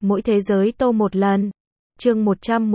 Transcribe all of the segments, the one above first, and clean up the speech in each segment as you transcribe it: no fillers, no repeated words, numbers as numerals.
Mỗi thế giới tô một lần. Chương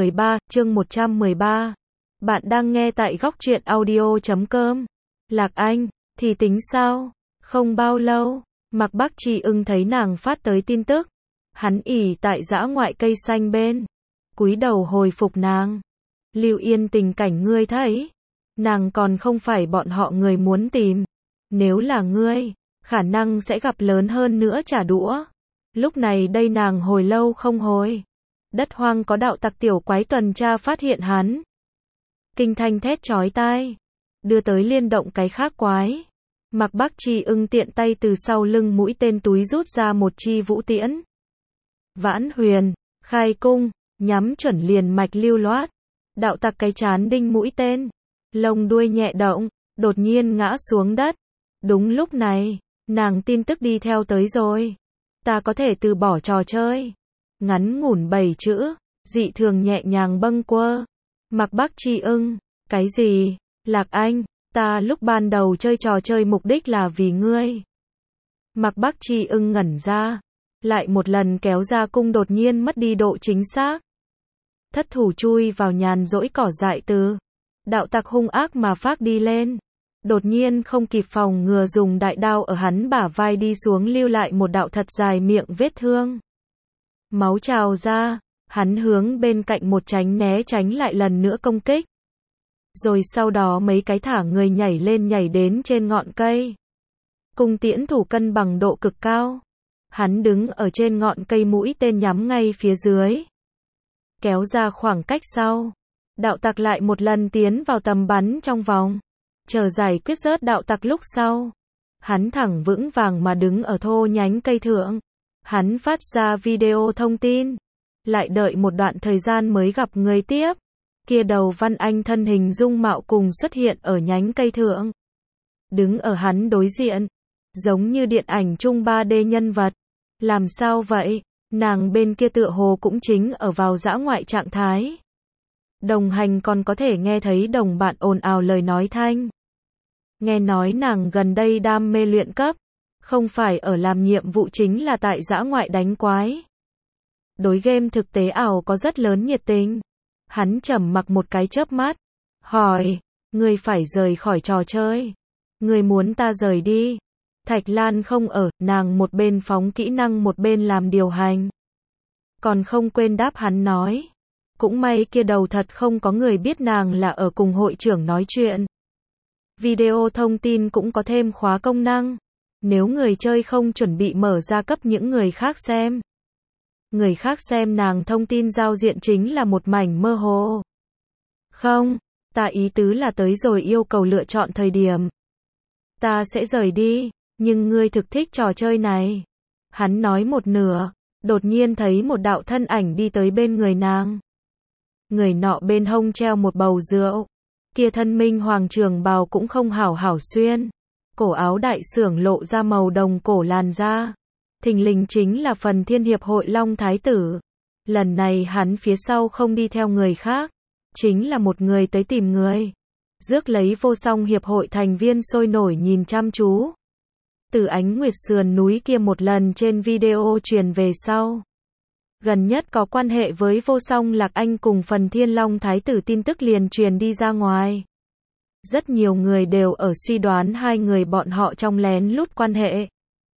113. Bạn đang nghe tại góc truyện audio.com. Lạc Anh, thì tính sao? Không bao lâu, Mạc Bắc Tri Ưng thấy nàng phát tới tin tức. Hắn ỉ tại dã ngoại cây xanh bên, cúi đầu hồi phục nàng. Lưu Yên tình cảnh ngươi thấy, nàng còn không phải bọn họ người muốn tìm. Nếu là ngươi, khả năng sẽ gặp lớn hơn nữa trả đũa. Lúc này đây nàng hồi lâu không hồi. Đất hoang có đạo tặc tiểu quái tuần tra phát hiện hắn. Kinh thanh thét chói tai, đưa tới liên động cái khác quái. Mạc Bắc Tri Ưng tiện tay từ sau lưng mũi tên túi rút ra một chi vũ tiễn. Vãn huyền, khai cung, nhắm chuẩn liền mạch lưu loát. Đạo tặc cái chán đinh mũi tên, lông đuôi nhẹ động, đột nhiên ngã xuống đất. Đúng lúc này, nàng tin tức đi theo tới rồi. Ta có thể từ bỏ trò chơi. Ngắn ngủn 7 chữ, dị thường nhẹ nhàng bâng quơ. Mạc Bắc Tri Ưng, cái gì? Lạc Anh, ta lúc ban đầu chơi trò chơi mục đích là vì ngươi. Mạc Bắc Tri Ưng ngẩn ra, lại một lần kéo ra cung đột nhiên mất đi độ chính xác. Thất thủ chui vào nhàn rỗi cỏ dại từ. Đạo tặc hung ác mà phác đi lên. Đột nhiên không kịp phòng ngừa dùng đại đao ở hắn bả vai đi xuống lưu lại một đạo thật dài miệng vết thương. Máu trào ra, hắn hướng bên cạnh một tránh né tránh lại lần nữa công kích. Rồi sau đó mấy cái thả người nhảy lên nhảy đến trên ngọn cây. Cung tiễn thủ cân bằng độ cực cao. Hắn đứng ở trên ngọn cây mũi tên nhắm ngay phía dưới. Kéo ra khoảng cách sau. Đạo tặc lại một lần tiến vào tầm bắn trong vòng. Chờ giải quyết rớt đạo tặc lúc sau. Hắn thẳng vững vàng mà đứng ở thô nhánh cây thượng. Hắn phát ra video thông tin. Lại đợi một đoạn thời gian mới gặp người tiếp. Kia đầu Văn Anh thân hình dung mạo cùng xuất hiện ở nhánh cây thượng. Đứng ở hắn đối diện. Giống như điện ảnh chung 3D nhân vật. Làm sao vậy? Nàng bên kia tựa hồ cũng chính ở vào dã ngoại trạng thái. Đồng hành còn có thể nghe thấy đồng bạn ồn ào lời nói thanh. Nghe nói nàng gần đây đam mê luyện cấp. Không phải ở làm nhiệm vụ chính là tại dã ngoại đánh quái. Đối game thực tế ảo có rất lớn nhiệt tình. Hắn trầm mặc một cái chớp mắt. Hỏi, ngươi phải rời khỏi trò chơi. Ngươi muốn ta rời đi. Thạch Lan không ở, nàng một bên phóng kỹ năng một bên làm điều hành. Còn không quên đáp hắn nói. Cũng may kia đầu thật không có người biết nàng là ở cùng hội trưởng nói chuyện. Video thông tin cũng có thêm khóa công năng. Nếu người chơi không chuẩn bị mở ra cấp những người khác xem. Người khác xem nàng thông tin giao diện chính là một mảnh mơ hồ. Không, ta ý tứ là tới rồi yêu cầu lựa chọn thời điểm. Ta sẽ rời đi, nhưng ngươi thực thích trò chơi này. Hắn nói một nửa, đột nhiên thấy một đạo thân ảnh đi tới bên người nàng. Người nọ bên hông treo một bầu rượu. Kia thân minh hoàng trường bào cũng không hảo hảo xuyên. Cổ áo đại xưởng lộ ra màu đồng cổ làn da. Thình lình chính là Phần Thiên Hiệp hội Long Thái Tử. Lần này hắn phía sau không đi theo người khác. Chính là một người tới tìm người. Rước lấy Vô Song Hiệp hội thành viên sôi nổi nhìn chăm chú. Từ Ánh Nguyệt sườn núi kia một lần trên video truyền về sau. Gần nhất có quan hệ với Vô Song Lạc Anh cùng Phần Thiên Long Thái Tử tin tức liền truyền đi ra ngoài. Rất nhiều người đều ở suy đoán hai người bọn họ trong lén lút quan hệ.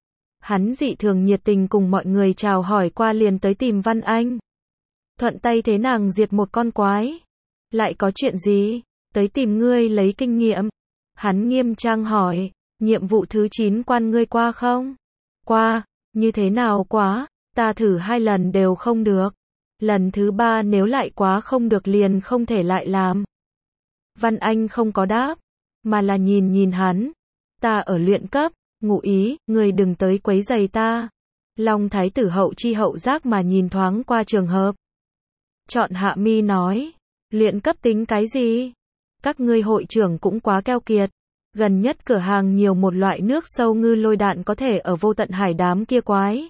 Hắn dị thường nhiệt tình cùng mọi người chào hỏi qua liền tới tìm Văn Anh. Thuận tay thế nàng diệt một con quái. Lại có chuyện gì? Tới tìm ngươi lấy kinh nghiệm. Hắn nghiêm trang hỏi, nhiệm vụ thứ 9 quan ngươi qua không? Qua, như thế nào quá? Ta thử 2 lần đều không được. Lần thứ 3 nếu lại quá không được liền không thể lại làm. Văn Anh không có đáp, mà là nhìn hắn. Ta ở luyện cấp, ngụ ý, người đừng tới quấy rầy ta. Long Thái Tử hậu chi hậu giác mà nhìn thoáng qua trường hợp. Chọn hạ mi nói, luyện cấp tính cái gì? Các ngươi hội trưởng cũng quá keo kiệt. Gần nhất cửa hàng nhiều một loại nước sâu ngư lôi đạn có thể ở vô tận hải đám kia quái.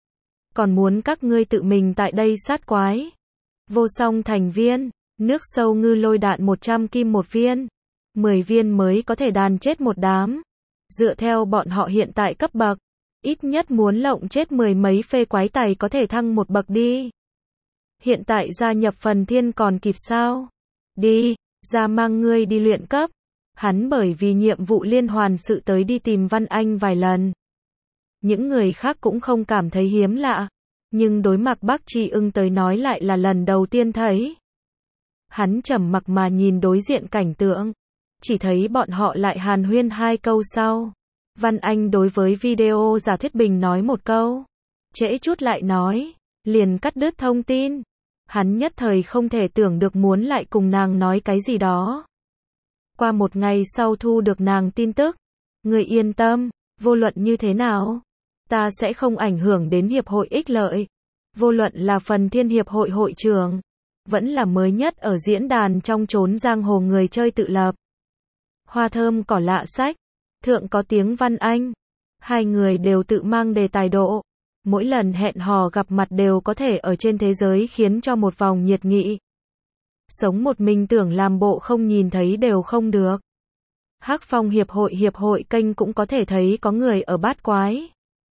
Còn muốn các ngươi tự mình tại đây sát quái. Vô Song thành viên, nước sâu ngư lôi đạn 100 kim một viên. 10 viên mới có thể đàn chết một đám. Dựa theo bọn họ hiện tại cấp bậc, Ít nhất muốn lộng chết mười mấy phê quái tài có thể thăng một bậc đi. Hiện tại gia nhập Phần Thiên còn kịp sao? Đi, ra mang ngươi đi luyện cấp. Hắn bởi vì nhiệm vụ liên hoàn sự tới đi tìm Văn Anh vài lần. Những người khác cũng không cảm thấy hiếm lạ, nhưng đối Mạc Bắc Chi Ưng tới nói lại là lần đầu tiên thấy. Hắn trầm mặc mà nhìn đối diện cảnh tượng, chỉ thấy bọn họ lại hàn huyên hai câu sau. Văn Anh đối với video giả thuyết bình nói một câu, trễ chút lại nói, liền cắt đứt thông tin. Hắn nhất thời không thể tưởng được muốn lại cùng nàng nói cái gì đó. Qua một ngày sau thu được nàng tin tức, người yên tâm, vô luận như thế nào, ta sẽ không ảnh hưởng đến hiệp hội ích lợi. Vô luận là Phần Thiên hiệp hội hội trưởng, vẫn là mới nhất ở diễn đàn trong chốn giang hồ người chơi tự lập. Hoa thơm cỏ lạ sách, thượng có tiếng Văn Anh. Hai người đều tự mang đề tài độ. Mỗi lần hẹn hò gặp mặt đều có thể ở trên thế giới khiến cho một vòng nhiệt nghị. Sống một mình tưởng làm bộ không nhìn thấy đều không được. Hắc Phong hiệp hội kênh cũng có thể thấy có người ở bát quái.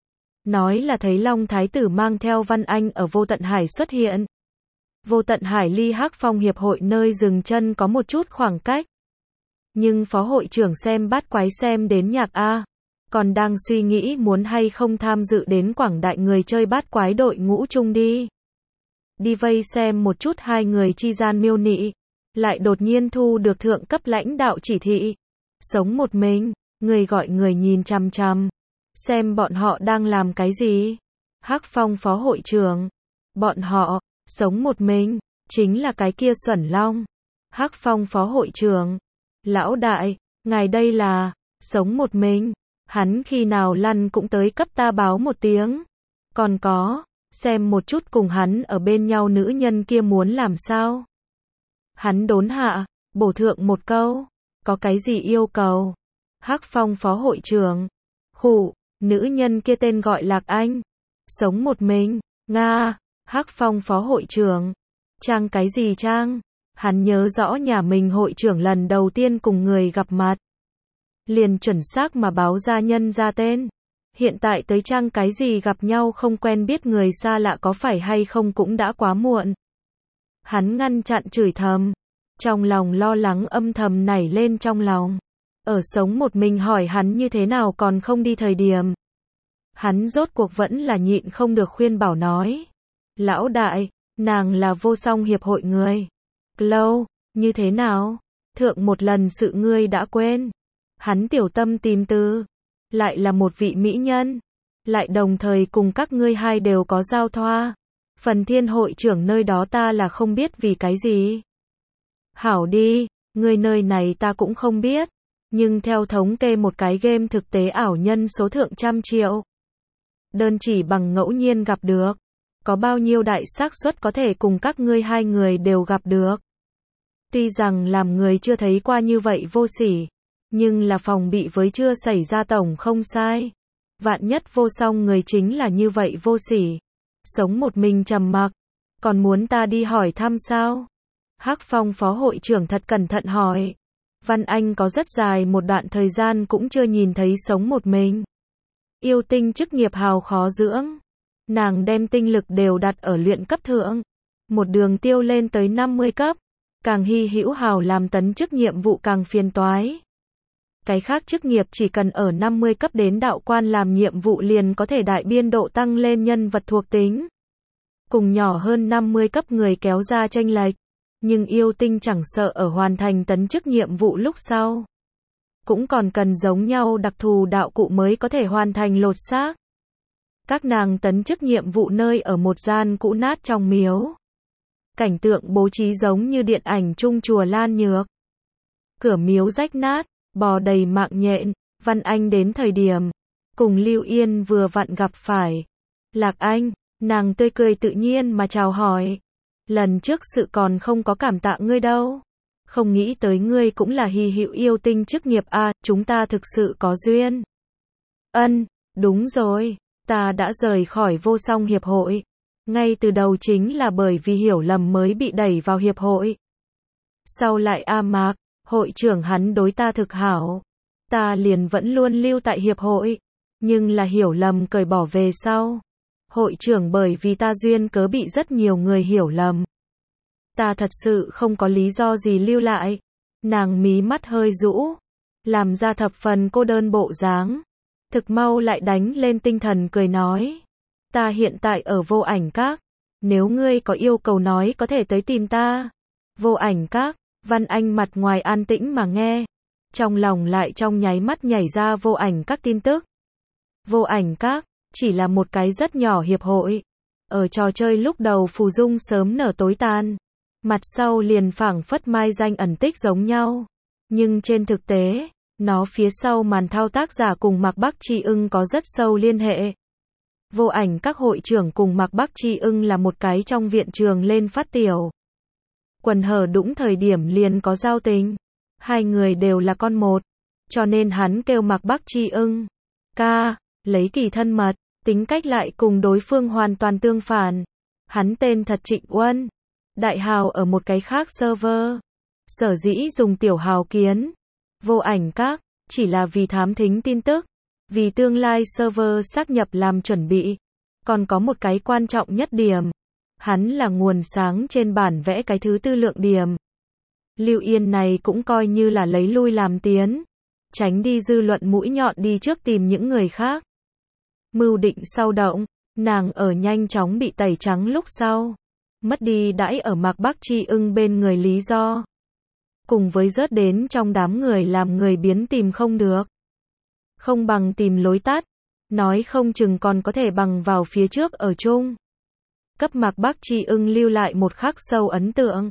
Nói là thấy Long Thái tử mang theo Văn Anh ở Vô Tận Hải xuất hiện. Vô Tận Hải ly Hắc Phong hiệp hội nơi dừng chân có một chút khoảng cách. Nhưng phó hội trưởng xem bát quái xem đến nhạc A. Còn đang suy nghĩ muốn hay không tham dự đến quảng đại người chơi bát quái đội ngũ chung đi. Đi vây xem một chút hai người chi gian miêu nị. Lại đột nhiên thu được thượng cấp lãnh đạo chỉ thị. Sống một mình, người gọi người nhìn chằm chằm. Xem bọn họ đang làm cái gì. Hắc Phong phó hội trưởng. Bọn họ, sống một mình, chính là cái kia Xuẩn Long. Hắc Phong phó hội trưởng. Lão đại, ngài đây là, sống một mình. Hắn khi nào lăn cũng tới cấp ta báo một tiếng. Còn có, xem một chút cùng hắn ở bên nhau nữ nhân kia muốn làm sao. Hắn đốn hạ, bổ thượng một câu. Có cái gì yêu cầu? Hắc Phong phó hội trưởng. Khụ, nữ nhân kia tên gọi Lạc Anh. Sống một mình, Nga. Hắc Phong phó hội trưởng. Trang cái gì trang? Hắn nhớ rõ nhà mình hội trưởng lần đầu tiên cùng người gặp mặt. Liền chuẩn xác mà báo ra nhân ra tên. Hiện tại tới trang cái gì gặp nhau không quen biết người xa lạ có phải hay không cũng đã quá muộn. Hắn ngăn chặn chửi thầm. Trong lòng lo lắng âm thầm nảy lên trong lòng. Ở sống một mình hỏi hắn như thế nào còn không đi thời điểm. Hắn rốt cuộc vẫn là nhịn không được khuyên bảo nói. Lão đại, nàng là Vô Song hiệp hội người. Lâu, như thế nào? Thượng một lần sự ngươi đã quên. Hắn tiểu tâm tìm từ. Lại là một vị mỹ nhân. Lại đồng thời cùng các ngươi hai đều có giao thoa. Phần Thiên hội trưởng nơi đó ta là không biết vì cái gì. Hảo đi, ngươi nơi này ta cũng không biết. Nhưng theo thống kê một cái game thực tế ảo nhân số thượng trăm triệu. Đơn chỉ bằng ngẫu nhiên gặp được. Có bao nhiêu đại xác suất có thể cùng các ngươi hai người đều gặp được. Tuy rằng làm người chưa thấy qua như vậy vô sỉ. Nhưng là phòng bị với chưa xảy ra tổng không sai. Vạn nhất Vô Song người chính là như vậy vô sỉ. Sống một mình trầm mặc. Còn muốn ta đi hỏi thăm sao? Hắc Phong phó hội trưởng thật cẩn thận hỏi. Văn Anh có rất dài một đoạn thời gian cũng chưa nhìn thấy sống một mình. Yêu tinh chức nghiệp hào khó dưỡng. Nàng đem tinh lực đều đặt ở luyện cấp thượng. Một đường tiêu lên tới 50 cấp. Càng hy hữu hào làm tấn chức nhiệm vụ càng phiền toái. Cái khác chức nghiệp chỉ cần ở 50 cấp đến đạo quan làm nhiệm vụ liền có thể đại biên độ tăng lên nhân vật thuộc tính. Cùng nhỏ hơn 50 cấp người kéo ra chênh lệch. Nhưng yêu tinh chẳng sợ ở hoàn thành tấn chức nhiệm vụ lúc sau. Cũng còn cần giống nhau đặc thù đạo cụ mới có thể hoàn thành lột xác. Các nàng tấn chức nhiệm vụ nơi ở một gian cũ nát trong miếu. Cảnh tượng bố trí giống như điện ảnh chung chùa Lan Nhược. Cửa miếu rách nát, bò đầy mạng nhện. Văn Anh đến thời điểm cùng Lưu Yên vừa vặn gặp phải. Lạc Anh, nàng tươi cười tự nhiên mà chào hỏi. Lần trước sự còn không có cảm tạ ngươi đâu. Không nghĩ tới ngươi cũng là hy hữu yêu tinh chức nghiệp a, chúng ta thực sự có duyên. Ân, đúng rồi, ta đã rời khỏi Vô Song hiệp hội. Ngay từ đầu chính là bởi vì hiểu lầm mới bị đẩy vào hiệp hội. Sau lại Mạc, hội trưởng hắn đối ta thực hảo. Ta liền vẫn luôn lưu tại hiệp hội. Nhưng là hiểu lầm cởi bỏ về sau. Hội trưởng bởi vì ta duyên cớ bị rất nhiều người hiểu lầm. Ta thật sự không có lý do gì lưu lại. Nàng mí mắt hơi rũ, làm ra thập phần cô đơn bộ dáng. Thực mau lại đánh lên tinh thần cười nói. Ta hiện tại ở Vô Ảnh Các. Nếu ngươi có yêu cầu nói có thể tới tìm ta. Vô Ảnh Các, Văn Anh mặt ngoài an tĩnh mà nghe. Trong lòng lại trong nháy mắt nhảy ra Vô Ảnh Các tin tức. Vô Ảnh Các, chỉ là một cái rất nhỏ hiệp hội. Ở trò chơi lúc đầu phù dung sớm nở tối tàn. Mặt sau liền phảng phất mai danh ẩn tích giống nhau. Nhưng trên thực tế, nó phía sau màn thao tác giả cùng Mạc Bắc Chi Ưng có rất sâu liên hệ. Vô Ảnh Các hội trưởng cùng Mạc Bắc Chi Ưng là một cái trong viện trường lên phát tiểu. Quần hở đũng thời điểm liền có giao tình. Hai người đều là con một. Cho nên hắn kêu Mạc Bắc Chi Ưng. Ca, lấy kỳ thân mật, tính cách lại cùng đối phương hoàn toàn tương phản. Hắn tên thật Trịnh Uân. Đại hào ở một cái khác server. Sở dĩ dùng tiểu hào kiến. Vô Ảnh Các, chỉ là vì thám thính tin tức. Vì tương lai server xác nhập làm chuẩn bị. Còn có một cái quan trọng nhất điểm. Hắn là nguồn sáng trên bản vẽ cái thứ tư lượng điểm. Lưu Yên này cũng coi như là lấy lui làm tiến. Tránh đi dư luận mũi nhọn đi trước tìm những người khác. Mưu định sau động, nàng ở nhanh chóng bị tẩy trắng lúc sau. Mất đi đãi ở Mạc Bắc Chi Ưng bên người lý do. Cùng với rớt đến trong đám người làm người biến tìm không được. Không bằng tìm lối tắt. Nói không chừng còn có thể bằng vào phía trước ở chung. Cấp Mạc Bắc Chi Ưng lưu lại một khắc sâu ấn tượng.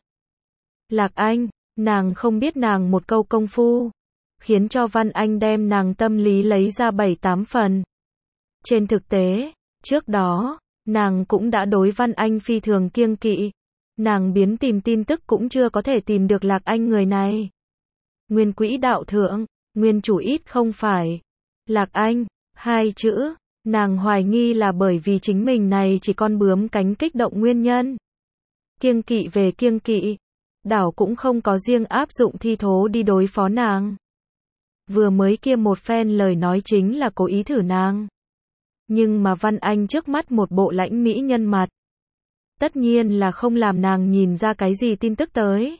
Lạc Anh, nàng không biết nàng một câu công phu. Khiến cho Văn Anh đem nàng tâm lý lấy ra 7-8 phần. Trên thực tế, trước đó, nàng cũng đã đối Văn Anh phi thường kiêng kỵ. Nàng biến tìm tin tức cũng chưa có thể tìm được Lạc Anh người này. Nguyên quỹ đạo thượng, nguyên chủ ít không phải. Lạc Anh, hai chữ, nàng hoài nghi là bởi vì chính mình này chỉ con bướm cánh kích động nguyên nhân. Kiêng kỵ về kiêng kỵ, đảo cũng không có riêng áp dụng thi thố đi đối phó nàng. Vừa mới kia một phen lời nói chính là cố ý thử nàng. Nhưng mà Văn Anh trước mắt một bộ lãnh mỹ nhân mặt. Tất nhiên là không làm nàng nhìn ra cái gì tin tức tới.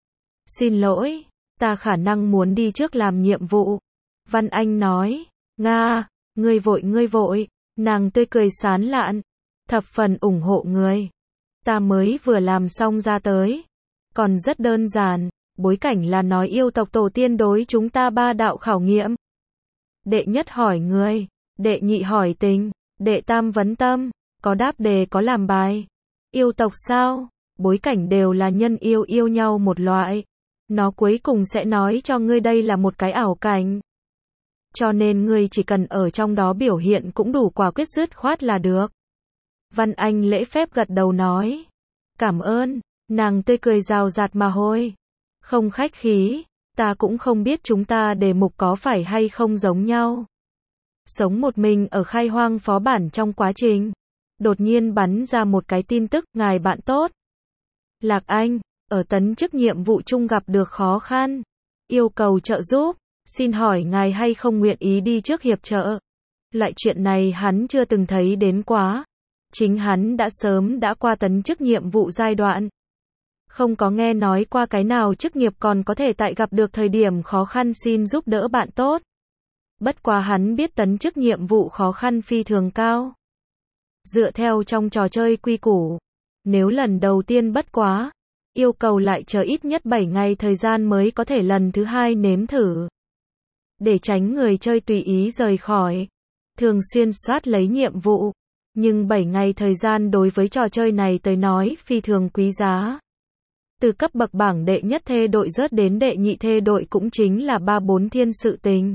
Xin lỗi, ta khả năng muốn đi trước làm nhiệm vụ. Văn Anh nói, Nga, ngươi vội, nàng tươi cười sán lạn, thập phần ủng hộ ngươi. Ta mới vừa làm xong ra tới. Còn rất đơn giản, bối cảnh là nói yêu tộc tổ tiên đối chúng ta 3 đạo khảo nghiệm. Đệ nhất hỏi ngươi, đệ nhị hỏi tình, đệ tam vấn tâm, có đáp đề có làm bài. Yêu tộc sao? Bối cảnh đều là nhân yêu nhau một loại. Nó cuối cùng sẽ nói cho ngươi đây là một cái ảo cảnh. Cho nên ngươi chỉ cần ở trong đó biểu hiện cũng đủ quả quyết dứt khoát là được. Văn Anh lễ phép gật đầu nói. Cảm ơn, nàng tươi cười rào rạt mà hôi. Không khách khí, ta cũng không biết chúng ta đề mục có phải hay không giống nhau. Sống một mình ở khai hoang phó bản trong quá trình. Đột nhiên bắn ra một cái tin tức, ngài bạn tốt. Lạc Anh, ở tấn chức nhiệm vụ chung gặp được khó khăn. Yêu cầu trợ giúp, xin hỏi ngài hay không nguyện ý đi trước hiệp trợ. Loại chuyện này hắn chưa từng thấy đến quá. Chính hắn đã sớm đã qua tấn chức nhiệm vụ giai đoạn. Không có nghe nói qua cái nào chức nghiệp còn có thể tại gặp được thời điểm khó khăn xin giúp đỡ bạn tốt. Bất quá hắn biết tấn chức nhiệm vụ khó khăn phi thường cao. Dựa theo trong trò chơi quy củ, nếu lần đầu tiên bất quá, yêu cầu lại chờ ít nhất 7 ngày thời gian mới có thể lần thứ hai nếm thử. Để tránh người chơi tùy ý rời khỏi, thường xuyên soát lấy nhiệm vụ, nhưng 7 ngày thời gian đối với trò chơi này tới nói phi thường quý giá. Từ cấp bậc bảng đệ nhất thê đội rớt đến đệ nhị thê đội cũng chính là 3-4 thiên sự tình.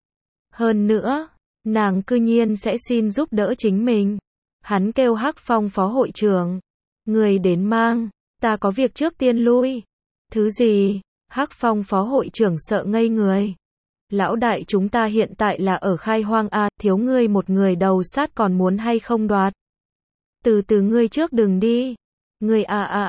Hơn nữa, nàng cư nhiên sẽ xin giúp đỡ chính mình. Hắn kêu Hắc Phong phó hội trưởng. Người đến mang, ta có việc trước tiên lui. Thứ gì? Hắc Phong phó hội trưởng sợ ngây người. Lão đại chúng ta hiện tại là ở khai hoang a, thiếu ngươi một người đầu sát còn muốn hay không đoạt. Từ từ ngươi trước đừng đi. Ngươi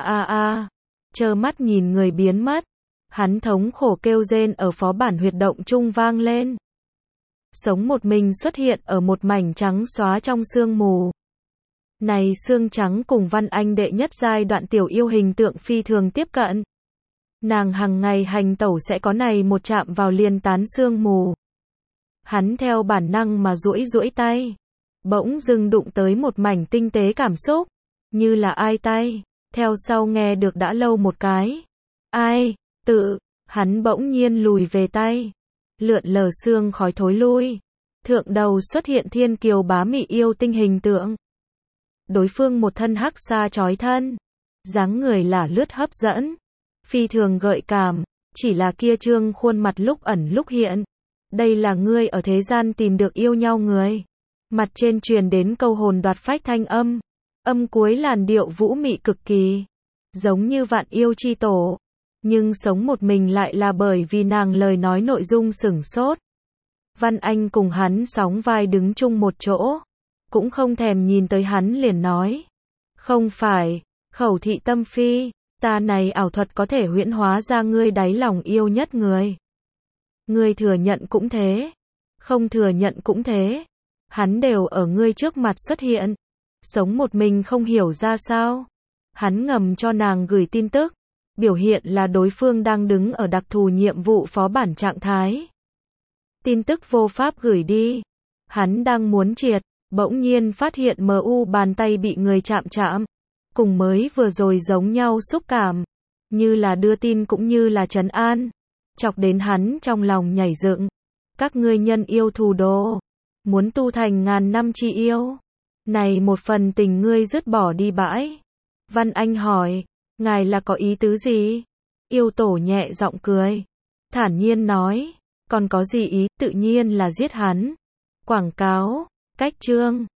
trơ mắt nhìn người biến mất. Hắn thống khổ kêu rên ở phó bản huyệt động trung vang lên. sống một mình xuất hiện ở một mảnh trắng xóa trong sương mù. Này Sương Trắng cùng Văn Anh đệ nhất giai đoạn tiểu yêu hình tượng phi thường tiếp cận. Nàng hằng ngày hành tẩu sẽ có này một chạm vào liền tán sương mù. Hắn theo bản năng mà duỗi duỗi tay, bỗng dưng đụng tới một mảnh tinh tế cảm xúc, như là ai tay, theo sau nghe được đã lâu một cái. Ai, hắn bỗng nhiên lùi về tay, lượn lờ sương khói thối lui. Thượng đầu xuất hiện thiên kiều bá mị yêu tinh hình tượng. Đối phương một thân hắc sa trói thân, dáng người là lướt hấp dẫn, phi thường gợi cảm, chỉ là kia trương khuôn mặt lúc ẩn lúc hiện. Đây là ngươi ở thế gian tìm được yêu nhau người. Mặt trên truyền đến câu hồn đoạt phách thanh âm, âm cuối làn điệu vũ mị cực kỳ, giống như vạn yêu chi tổ, nhưng sống một mình lại là bởi vì nàng lời nói nội dung sửng sốt. Văn Anh cùng hắn sóng vai đứng chung một chỗ, cũng không thèm nhìn tới hắn liền nói, không phải, Khẩu Thị Tâm Phi, ta này ảo thuật có thể huyễn hóa ra ngươi đáy lòng yêu nhất người. Ngươi thừa nhận cũng thế, không thừa nhận cũng thế, hắn đều ở ngươi trước mặt xuất hiện. Sống một mình không hiểu ra sao. Hắn ngầm cho nàng gửi tin tức, biểu hiện là đối phương đang đứng ở đặc thù nhiệm vụ phó bản trạng thái. Tin tức vô pháp gửi đi. Hắn đang muốn triệt, bỗng nhiên phát hiện MU bàn tay bị người chạm chạm, cùng mới vừa rồi giống nhau xúc cảm, như là đưa tin cũng như là trấn an, chọc đến hắn trong lòng nhảy dựng. Các ngươi nhân yêu thù đồ, muốn tu thành ngàn năm chi yêu, này một phần tình ngươi dứt bỏ đi bãi. Văn Anh hỏi, ngài là có ý tứ gì? Yêu tổ nhẹ giọng cười, thản nhiên nói, còn có gì ý, tự nhiên là giết hắn. Quảng cáo, cách chương